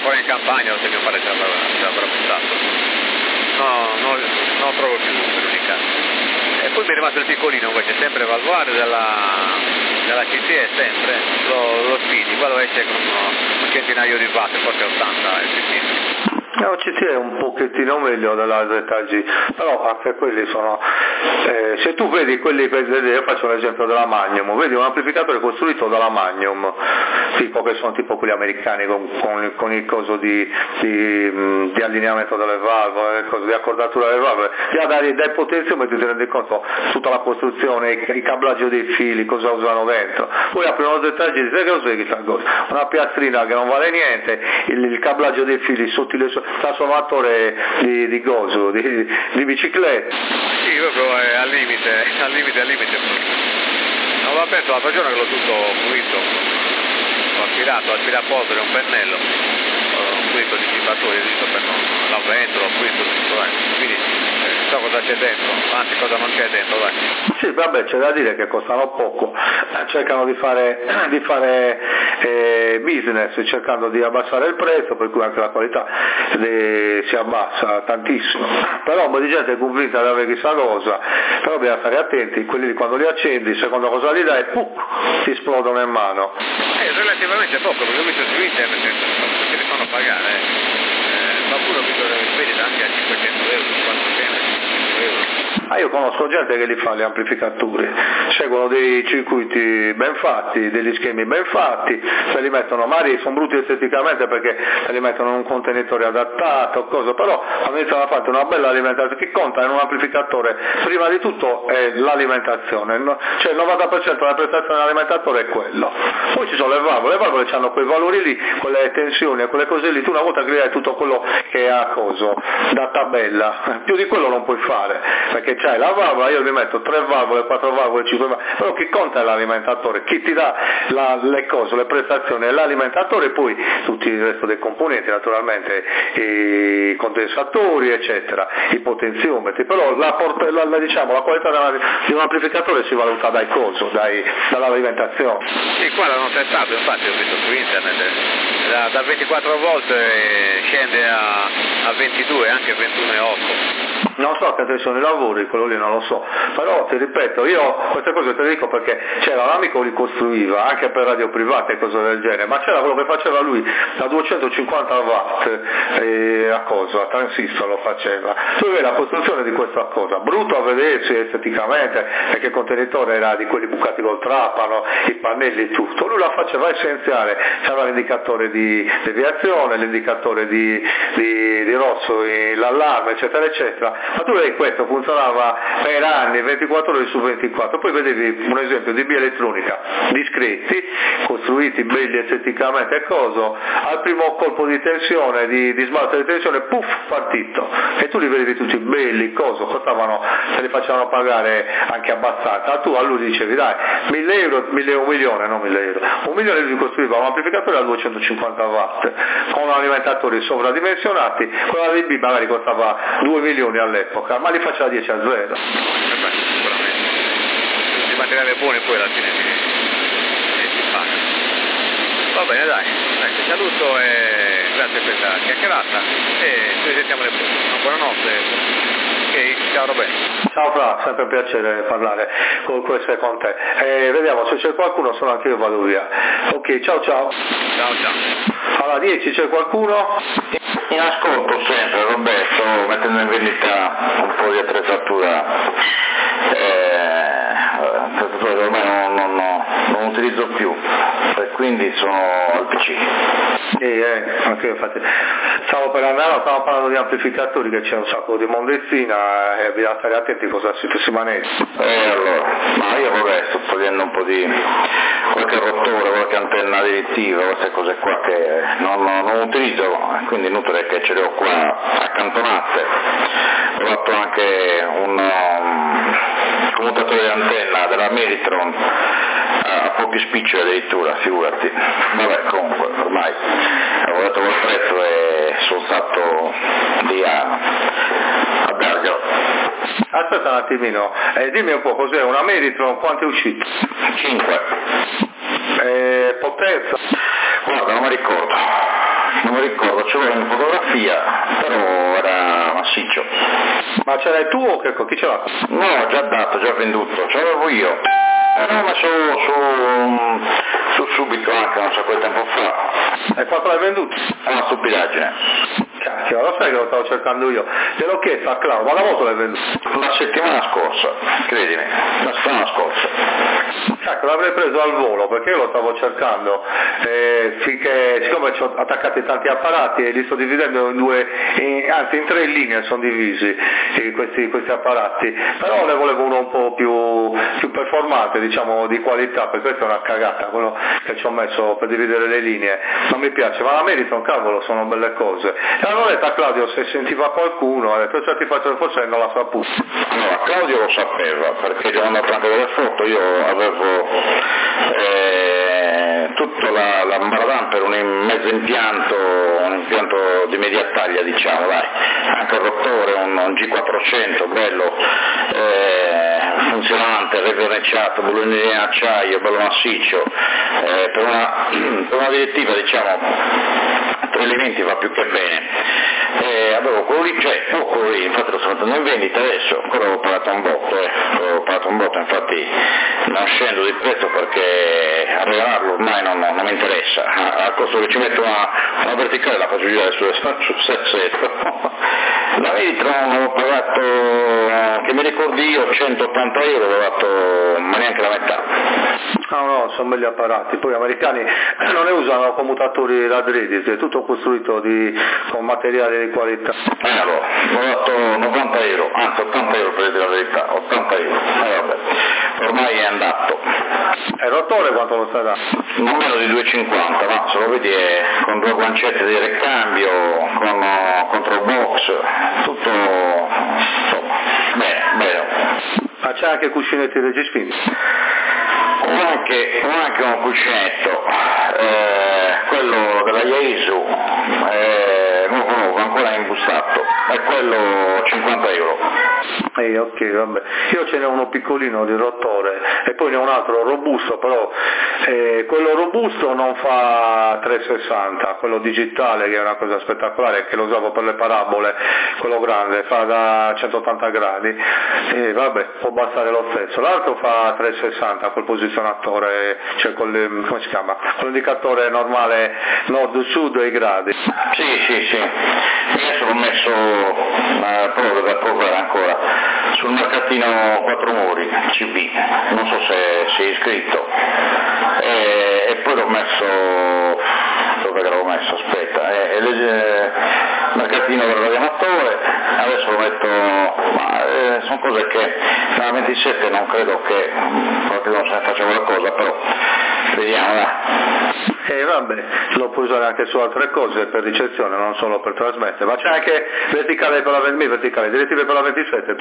ancora in campagna, lo so che mio padre ci avrà buttato. No, non trovo più per l'unica. E poi mi è rimasto il piccolino invece, sempre Valvoare della CTE, sempre, lo Speedy, quello esce con un centinaio di watt, forse 80 il piccolino. No, CT è un pochettino meglio della ZG, però anche quelli sono, se tu vedi quelli, io faccio l'esempio della Magnum, vedi un amplificatore costruito dalla Magnum, tipo che sono tipo quelli americani con il coso di allineamento delle valvole, di accordatura delle valvole, già dai potenziometri ti rendi conto tutta la costruzione, il cablaggio dei fili, cosa usano dentro, poi apri uno ZG, sai che cos'è questa cosa? Una piastrina che non vale niente, il cablaggio dei fili sotto il trasformatore di coso, di bicicletta. Sì, proprio è al limite. Non l'ho aperto l'altro giorno che l'ho tutto pulito, ho aspirapolvere, un pennello, un pulito dissipatore, giusto per l'avvento, l'ho pulito tutto, quindi so cosa c'è dentro, anzi cosa non c'è dentro, dai. Sì, vabbè, c'è da dire che costano poco, cercano di fare business, cercando di abbassare il prezzo, per cui anche la qualità si abbassa tantissimo, però un po' di gente è convinta di avere chissà cosa, però bisogna stare attenti, quelli quando li accendi, seconda cosa li dai, ti esplodono in mano. Relativamente poco, perché ho visto su internet che li fanno pagare, qualcuno vede anche a 500 euro, 400 euro. Io conosco gente che li fa gli amplificatori, seguono dei circuiti ben fatti, degli schemi ben fatti, se li mettono, magari sono brutti esteticamente perché se li mettono in un contenitore adattato, cosa, però quando iniziano a fare una bella alimentazione, che conta in un amplificatore, prima di tutto è l'alimentazione, cioè il 90% della prestazione dell'alimentatore è quello, poi ci sono le valvole hanno quei valori lì, quelle tensioni e quelle cose lì, tu una volta che hai tutto quello che ha coso, da tabella, più di quello non puoi fare, perché c'hai la valvola, io vi metto 3 valvole, 4 valvole, 5 valvole, però chi conta è l'alimentatore, chi ti dà le cose, le prestazioni è l'alimentatore, e poi tutti il resto dei componenti, naturalmente i condensatori eccetera, i potenziometri, però la qualità di un amplificatore si valuta dall'alimentazione. Sì, qua l'hanno testato, infatti ho visto su internet, da 24 volt scende a 22, anche 21,8. Non so che sono i lavori, quello lì non lo so, però ti ripeto, io queste cose te le dico perché c'era un amico che li costruiva anche per radio private e cose del genere, ma c'era quello che faceva lui da 250 watt a transistor lo faceva, tu vedi la costruzione di questa cosa, brutto a vedersi esteticamente perché il contenitore era di quelli bucati col trapano, i pannelli e tutto, lui la faceva essenziale, c'era l'indicatore di deviazione, l'indicatore di rosso, l'allarme eccetera eccetera, ma tu vedi questo funzionava per anni, 24 ore su 24, poi vedevi un esempio di bielettronica discreti, costruiti belli esteticamente e coso, al primo colpo di tensione, di sbalzo di tensione, puff, partito, e tu li vedevi tutti belli, costavano, se li facevano pagare anche abbastanza, tu a lui dicevi dai, 1.000 euro, 1 milione, non 1.000 euro, 1 milione lui costruiva un amplificatore a 250 watt, con alimentatori sovradimensionati, con la DB magari costava 2 milioni all'epoca, ma li faceva 10 a 0. Sicuramente. Tutti i materiali buoni poi alla fine si pagano. Va bene, dai, ti saluto e grazie per questa chiacchierata e ci risentiamo le prossime. Buonanotte. Ok, ciao Roberto. Ciao Fra, sempre un piacere parlare con te. Vediamo, se c'è qualcuno sono anche io, vado via. Ok, ciao. Ciao. Alla 10 c'è qualcuno? In ascolto sempre Roberto, mettendo in vendita un po' di attrezzatura che ormai non utilizzo più, e quindi sono al PC. Anche io infatti stavo parlando di amplificatori, che c'è un sacco di mondezina e bisogna stare attenti cosa si maneggia. Allora, ma io sto togliendo un po' di qualche rotore, qualche antenna addirittiva, queste cose qua che non utilizzo, quindi inutile che ce le ho qua accantonate. Ho fatto anche un commutatore di antenna della Meritron a pochi spiccioli addirittura, figurati. Vabbè, comunque ormai avevo dato quel prezzo e sono stato lì a Bergamo. Aspetta un attimino, dimmi un po' cos'è una Meritron, quanto è uscito? 5. Potenza? Guarda, non mi ricordo. non mi ricordo, ce l'ho in fotografia, però era massiccio. Ma ce l'hai tu o chi ce l'ha? No, già dato, già venduto, ce l'avevo io. L'ho messo su subito anche, non so quel tempo fa. E quanto l'hai venduto? È una stupidaggine. Cacchio, lo sai che lo stavo cercando io. Gliel'ho chiesto a Claudio, ma da molto l'hai venduto? La settimana scorsa, credimi, la settimana scorsa. Cacchio, l'avrei preso al volo perché io lo stavo cercando, finché, siccome ci ho attaccati tanti apparati e li sto dividendo in due, anzi in 3 linee sono divisi questi apparati, però ne volevo uno un po' più performante, diciamo di qualità, perché questa è una cagata, quello che ci ho messo per dividere le linee, non mi piace, ma la Meriton, cavolo, sono belle cose. E allora ho detto a Claudio se sentiva qualcuno, ha detto ti faccio forse non la saputo. Allora, Claudio lo sapeva, perché gli ho mandato anche delle foto, io avevo tutto l'ambaradan per un mezzo impianto, un impianto di media taglia, diciamo, dai, anche il rottore, un G400 bello, funzionante, reverniciato, bulloni in acciaio, bello massiccio, per una direttiva, diciamo, 3 elementi va più che bene. Avevo quello lì, infatti lo sto mettendo in vendita adesso, ancora ho pagato un botto, infatti non scendo di prezzo perché a regalarlo ormai non mi interessa, al costo che ci metto una verticale la faccio girare sul sassetto. La Meriton ho pagato, che mi ricordi io, 180 euro, l'ho dato ma neanche la metà. No, sono belli apparati, poi gli americani non ne usano commutatori ladridi, è tutto costruito con materiali di qualità. Allora, ho dato 90 euro, anzi 80 euro per dire la verità, 80 euro, vabbè, ormai è andato. E il rottore quanto lo stai dando? Non meno di 2,50, ma se lo vedi è con 2 guancette di ricambio, con controlbox, tutto, insomma, bene. Ma c'è anche cuscinetti regispinti? Ho anche un cuscinetto, quello della Yaesu, nuovo, ancora imbustato, è quello 50 euro. Ok, vabbè. Io ce n'è uno piccolino di rottore e poi ne ho un altro robusto, però quello robusto non fa 360, quello digitale che è una cosa spettacolare, che lo usavo per le parabole, quello grande fa da 180 gradi e vabbè, può bastare lo stesso. L'altro fa 360 col posizionatore, cioè come si chiama? Con l'indicatore normale nord-sud e i gradi. Sì, adesso l'ho messo proprio da provare ancora sul mercatino Quattro Muri, CB, non so se sei iscritto, e poi l'ho messo, dove l'avevo messo, aspetta, mercatino del radioamatore, adesso lo metto, sono cose che nella 27 non credo che qualcuno se ne faccia qualcosa, però vediamo, dai. Vabbè, lo puoi usare anche su altre cose per ricezione, non solo per trasmettere, ma c'è anche verticale per la 20, direttive per la 27?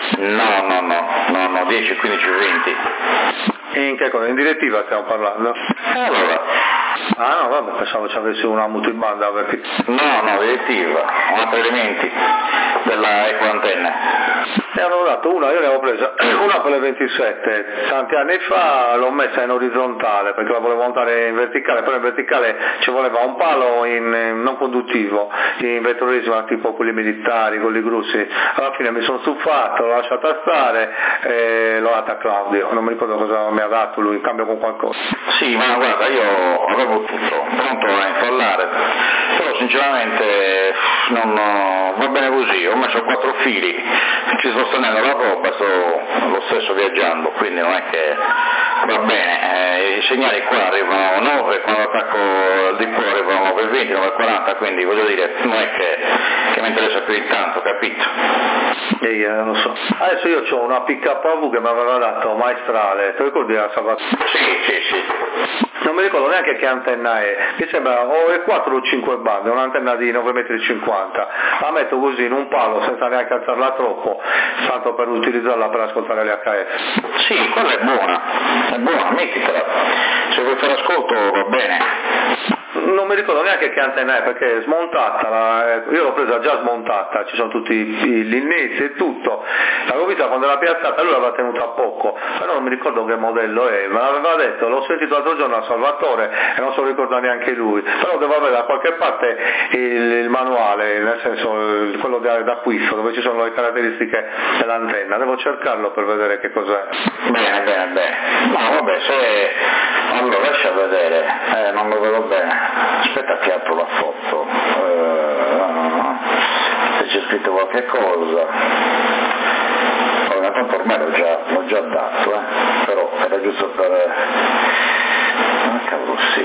No, 10, 15, 20. In che cosa? In direttiva stiamo parlando? Allora. Ah no, vabbè, pensavo ci avessi una multibanda perché... No, direttiva, 4 elementi della ecoantenne. Ne hanno dato una, io ne avevo presa una per le 27, tanti anni fa l'ho messa in orizzontale perché la volevo montare in verticale, però in verticale ci voleva un palo non conduttivo, in vettoresima tipo quelli militari, quelli grossi, alla fine mi sono stufato, l'ho lasciata stare e l'ho data a Claudio, non mi ricordo cosa mi ha dato lui in cambio con qualcosa. Sì, ma guarda, io avevo tutto pronto a installare, però sinceramente va bene così, ho messo 4 fili, ci sto tenendo la roba, sto lo stesso viaggiando, quindi non è che va bene, i segnali qua arrivano 9, quando attacco il DP arrivano 9,20, 9,40, quindi voglio dire, non è che mi interessa più di tanto, capito? Non so. Adesso io ho una PKV che mi aveva dato maestrale, ti ricordi la Sabato? Sì. Non mi ricordo neanche che antenna è, mi sembra o è 4 o 5 bande, un'antenna di 9,50 m, la metto così in un palo senza neanche alzarla troppo, tanto per utilizzarla per ascoltare le HF. Sì, quella è buona, mettitela, se vuoi fare ascolto va bene. non mi ricordo neanche che antenna è, perché è smontata, io l'ho presa già smontata, ci sono tutti i linnetti e tutto, l'avevo vista quando l'ha piazzata, lui l'aveva tenuta poco, però non mi ricordo che modello è, me l'aveva detto, l'ho sentito l'altro giorno a Salvatore e non se lo ricorda neanche lui, però devo avere da qualche parte il manuale, nel senso quello d'acquisto, dove ci sono le caratteristiche dell'antenna, devo cercarlo per vedere che cos'è. Bene. No, vabbè, se... Allora, lascia vedere, non lo vedo bene. Aspetta che apro la foto. Se c'è scritto qualche cosa. Allora, tanto ormai l'ho già dato, però era giusto per... cavolo sì.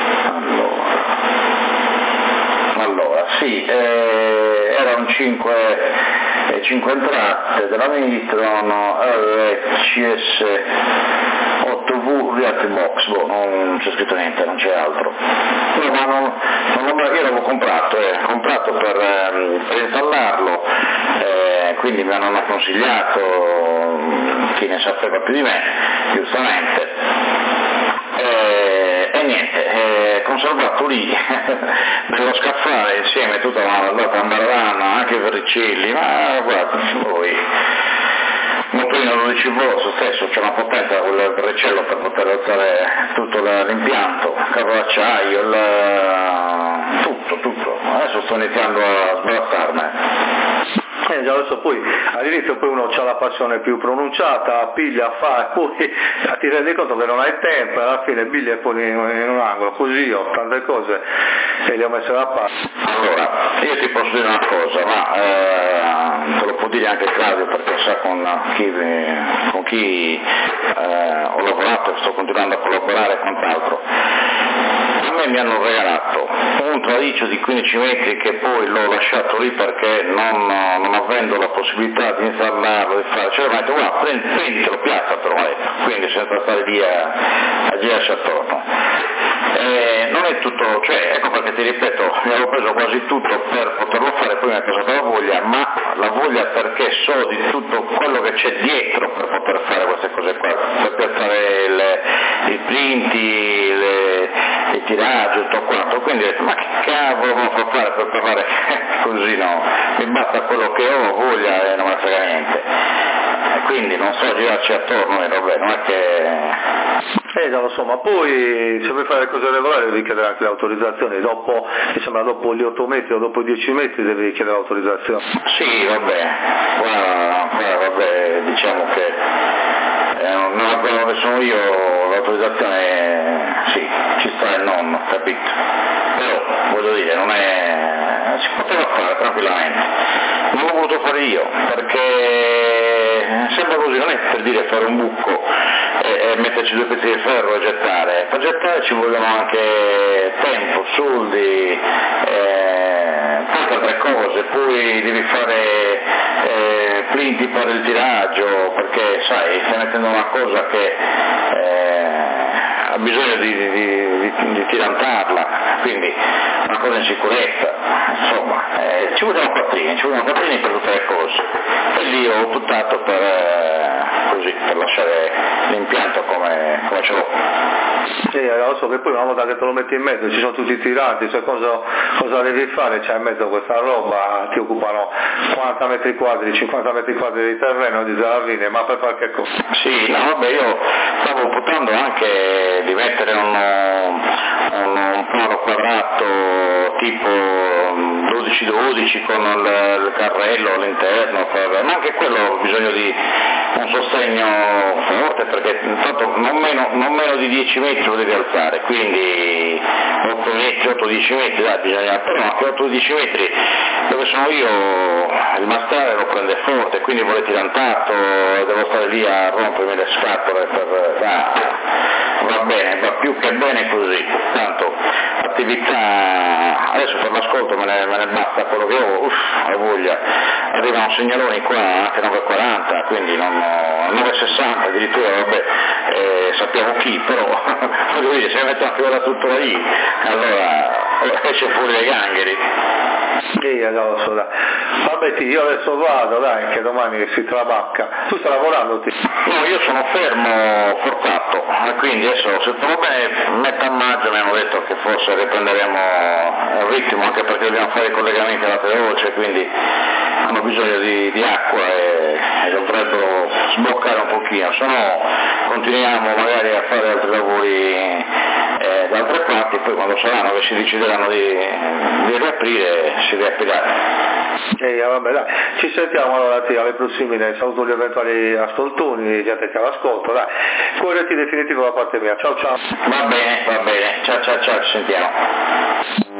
Allora, sì, erano 5 entrate della Mitron, CS 8V React Box, non c'è scritto niente, non c'è altro. No, ma io l'avevo comprato per installarlo, quindi mi hanno consigliato chi ne sapeva più di me, giustamente. E niente, conservato lì nello scaffale insieme tutta la pandaravana, anche i verricelli, ma guarda voi, motorino 12 volt stesso, c'è una potenza quel verricello per poter alzare tutto l'impianto, carro d'acciaio, tutto, adesso sto iniziando a sbarazzarne. Adesso poi all'inizio poi uno ha la passione più pronunciata, piglia, fa, e poi ti rendi conto che non hai tempo, e alla fine biglia e poi in un angolo, così ho tante cose e le ho messe da parte. Allora, io ti posso dire una cosa, ma te lo può dire anche Claudio, perché sa con chi ho lavorato e sto continuando a collaborare e quant'altro. A me mi hanno regalato un traliccio di 15 metri che poi l'ho lasciato lì perché non avendo la possibilità di installarlo, di fare, cioè mi ha detto guarda prenditelo, piazzatelo, quindi senza stare lì a girarci attorno. Non è tutto, cioè ecco perché ti ripeto, mi avevo preso quasi tutto per poterlo fare, poi mi è passata la voglia, ma la voglia perché so di tutto quello che c'è dietro per poter fare queste cose qua, per piazzare i plinti, il tiraggio, tutto quanto, quindi ho detto ma che cavolo non fa fare per parlare così, no, mi basta quello che ho, voglia e non mi frega niente, quindi non so girarci attorno e vabbè, non è che... già lo so, ma poi se vuoi fare le cose regolari devi chiedere anche le autorizzazioni, dopo, mi sembra dopo gli 8 metri o dopo i 10 metri devi chiedere l'autorizzazione. Sì, vabbè, qua vabbè, diciamo che non è quello che sono io, l'autorizzazione sì, ci sta il nonno, capito? Però voglio dire, non è... si poteva fare tranquillamente, non l'ho voluto fare io, perché sembra così, non è per dire fare un buco e metterci 2 pezzi di ferro e gettare, per gettare ci vogliono anche tempo, soldi, tante altre cose, poi devi fare plinti per il tiraggio, perché sai, stai mettendo una cosa che ha bisogno di tirantarla, quindi una cosa in sicurezza, insomma, ci vogliono quattrini per tutte le cose, e lì ho optato per lasciare l'impianto come ce l'ho. Lo so che poi una volta che te lo metti in mezzo ci sono tutti i tiranti, cioè cosa devi fare? C'è in mezzo questa roba, ti occupano 40 metri quadri, 50 metri quadri di terreno di Zaravine, ma per fare che cosa? Sì, no vabbè, io stavo optando anche di mettere un plano quadrato tipo 12-12 con il carrello all'interno, ma anche quello ho bisogno di un sostegno forte, perché intanto non meno di 10 metri lo devi alzare, quindi 8-10 metri, bisogna, però anche 8-10 metri dove sono io il mastale lo prende forte, quindi vuole tirantato, devo stare lì a rompermi le scatole va bene, va più che bene così, tanto attività, adesso per l'ascolto me ne basta quello che ho, ho voglia, arrivano segnaloni qua anche 9,40, quindi non 9,60 addirittura, vabbè, sappiamo chi, però voglio dire, se metto anche la struttura lì, allora esce fuori dai gangheri. addosso, dai. Vabbè io adesso vado, dai, che domani si trabacca. Tu stai lavorando? No, io sono fermo forzato, quindi adesso se trovo bene metà maggio mi hanno detto che forse riprenderemo il ritmo, anche perché dobbiamo fare i collegamenti alla veloce, quindi hanno bisogno di acqua e dovrebbero sbloccare un pochino, se no continuiamo magari a fare altri lavori da altre parti, poi quando saranno che si decideranno di riaprire si riaprirà. Vabbè, dai. Ci sentiamo allora alle prossime, saluto gli eventuali ascoltoni, gente che all'ascolto, dai. Corretti definitivo da parte mia, ciao ciao. Va bene, ciao, ci sentiamo.